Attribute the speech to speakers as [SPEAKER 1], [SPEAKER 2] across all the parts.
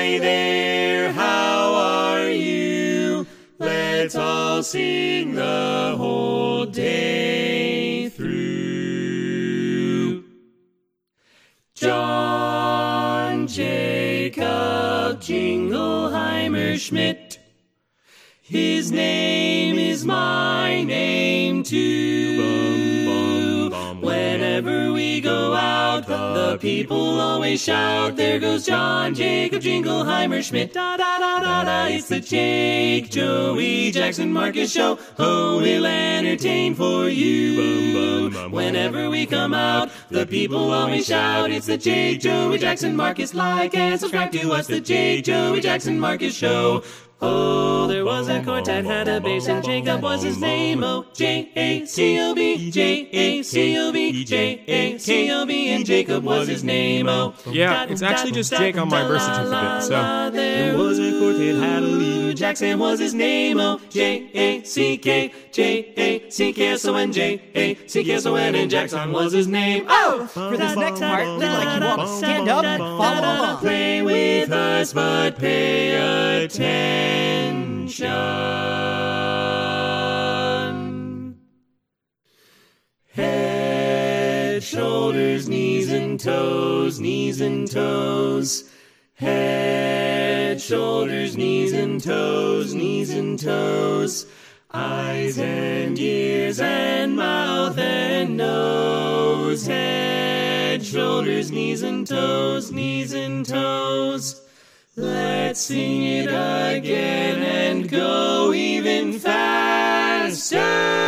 [SPEAKER 1] Hi there, how are you? Let's all sing the whole day through. John Jacob Jingleheimer Schmidt. His name is my name too. Whenever we go out, the people always shout, there goes John Jacob Jingleheimer Schmidt. Da da da da da, it's the Jake, Joey, Jackson, Marcus show. Oh, we'll entertain for you. Whenever we come out, the people always shout, it's the Jake, Joey, Jackson, Marcus. Like and subscribe to us, the Jake, Joey, Jackson, Marcus show. Oh, there was a quartet, had a bass, and Jacob was his name. Oh, J-A-C-O-B, J-A-C-O-B, J-A-C-O-B, and Jacob was his name. Oh,
[SPEAKER 2] yeah, it's actually just Jake on my birth certificate, so.
[SPEAKER 1] There was a quartet, had a lead, Jackson was his name. Oh, J-A-C-K, J-A-C-K-S-O-N, J-A-C-K-S-O-N, and Jackson was his name. Oh,
[SPEAKER 3] for this next part, we'd like you all to stand up and follow along.
[SPEAKER 1] Play with us, but pay attention. Head, shoulders, knees and toes, knees and toes. Head, shoulders, knees and toes, knees and toes. Eyes and ears and mouth and nose. Head, shoulders, knees and toes, knees and toes. Let's sing it again and go even faster.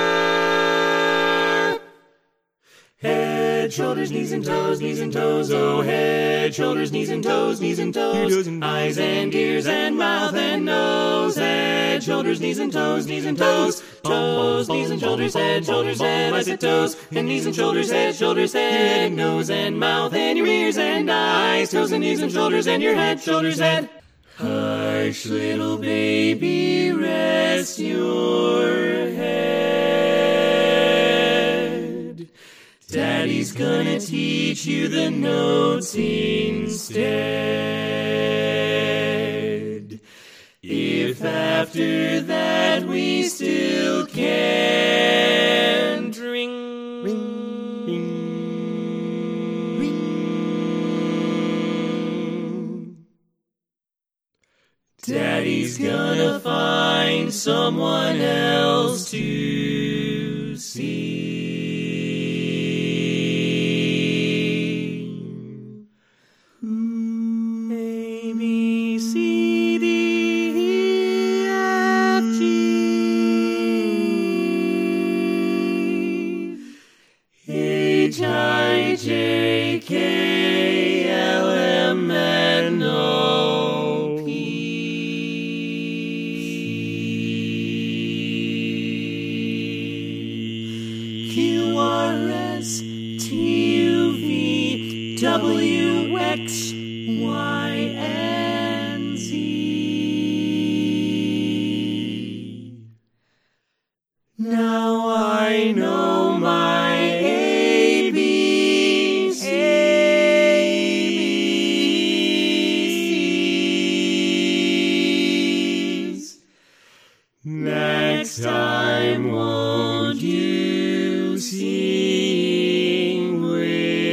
[SPEAKER 1] Head, shoulders, knees and toes, knees and toes. Oh, head, shoulders, knees and toes, knees and toes. Eyes and ears and mouth and nose. Head, shoulders, knees and toes, knees and toes. Toes, knees and shoulders, head, I said toes. And knees and shoulders, head, and nose and mouth and your ears and eyes. Toes and knees and shoulders and your head, shoulders, head. Hush, little baby, rest your head. Daddy's gonna teach you the notes instead. If after that we still can't ring, ring, ring, Daddy's gonna find someone else to see. A, B, C, D, E, F, G, H, I, J, K, L, M, N, O, P, Q, R, S, T, U, V, W, X, Y, and Z. Now I know my ABCs. Next time, won't you sing with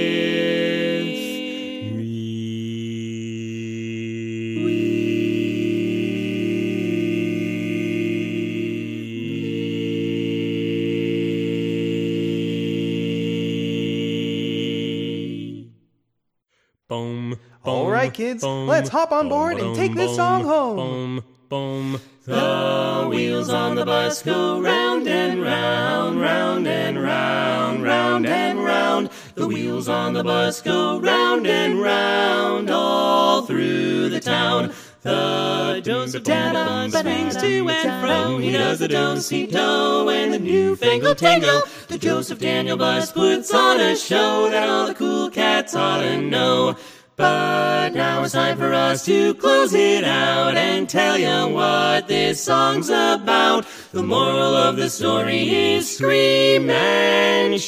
[SPEAKER 1] Boom.
[SPEAKER 3] All right, kids, let's hop on board and take this song home.
[SPEAKER 1] Boom, boom. The wheels on the bus go round and round, round and round, round and round. The wheels on the bus go round and round all through the town. The Joseph Dada swings to and fro. He does the do-si-do and the newfangled tango. The Joseph Daniel bus puts on a show that all the cool cats ought to know. But now it's time for us to close it out and tell you what this song's about. The moral of the story is scream and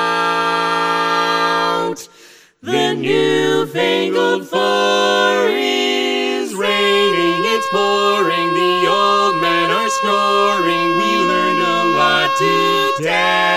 [SPEAKER 1] shout. The newfangled 4 pouring, the old men are snoring. We learned a lot today.